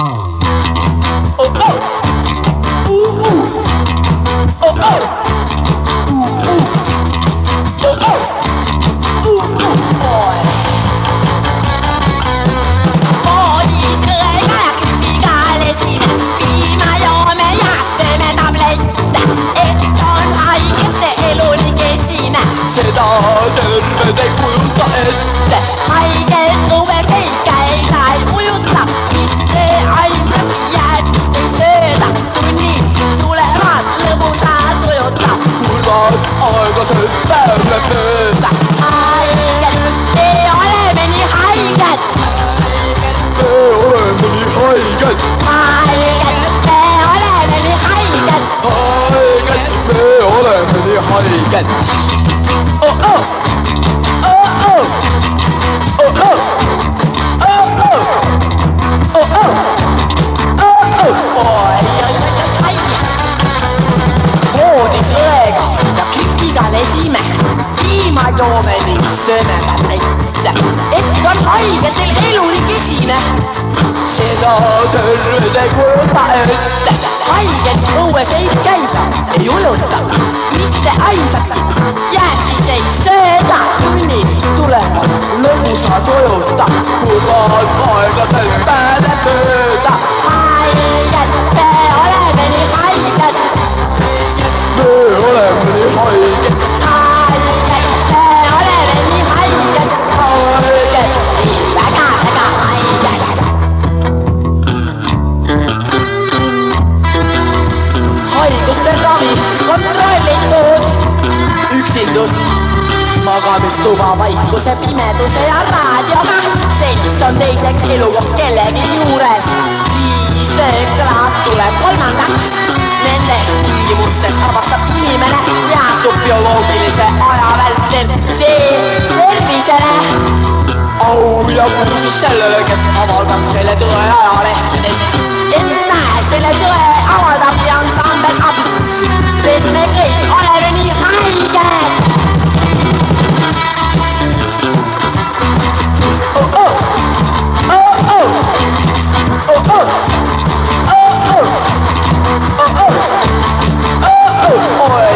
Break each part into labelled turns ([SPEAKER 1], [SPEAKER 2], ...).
[SPEAKER 1] Seda terved ei kujuta ette, haiget uves ei käida, ei ujuta, mitte ainsat jäätist ei sööda, tunni tulevad lõbusad ujuta, kurvad aeglaselt päev läheb mööda. Haiged, me oleme nii haiged, me oleme nii haiged, haiged, me oleme nii haiged, haiged, me oleme nii haiged. Oh oh, oh oh, oh oh, oh oh, oh oh, oh oh, oi, vooditõega ja klikiga lesime, piima joome ning sööme tablette, et on haigetel elu nii kesine. Seda terved ei kujuta ette, haiged õues ei käida, ei ujuta, mitte ainsatki jäätist ei sööda, tunni tulevad lõbusad ujuta, kurvad aeglaselt päev läheb mööda. Haiged, me oleme nii haiged, me oleme nii haiged, haiged, me oleme nii haiged, haiged, nii väga haiged. Haiguste ravi kontrollitud, üksindus, magamistuba vaikuse, pimeduse ja raadioga, selts on teiseks elukoht kellegi juures, riisekrad tuleb kolmandaks, nendes tingimustes avastab inimene teatud bioloogilise aja vältel tee tervisele. Au ja kuulus sellele, kes avaldab selle tõe ajalehtedes, et näe, selle tõe avaldab ja ansambel Abs, sest me kõik oleme nii haiged. Oh oh, oh oh, oh oh, oh oh, oh oh, oh oh, oi.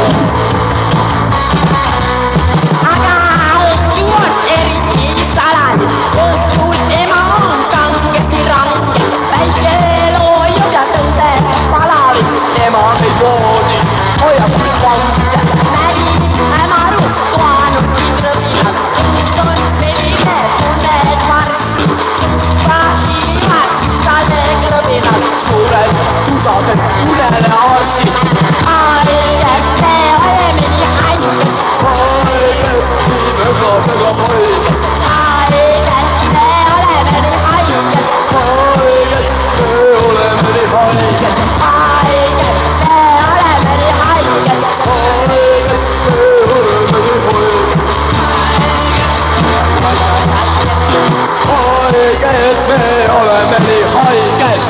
[SPEAKER 1] Aga õhtu on eriti salani, õhtul ema on kangesti range, väike loojub ja tõuseb palavi, ema meid voodis hoiab kui vange. Nägin hämarust toanud tigrõbinad, õhus on selline tunne, et varsti prahimas üks talve krõbinad, suured tusased unele arsti. Haiged, me oleme nii haiged, haiged, nii väga haiged, haiged, me oleme nii haiged, haiged, me oleme nii haiged, haiged, me oleme nii haiged, haiged, me oleme nii haiged, haiged, me oleme nii haiged.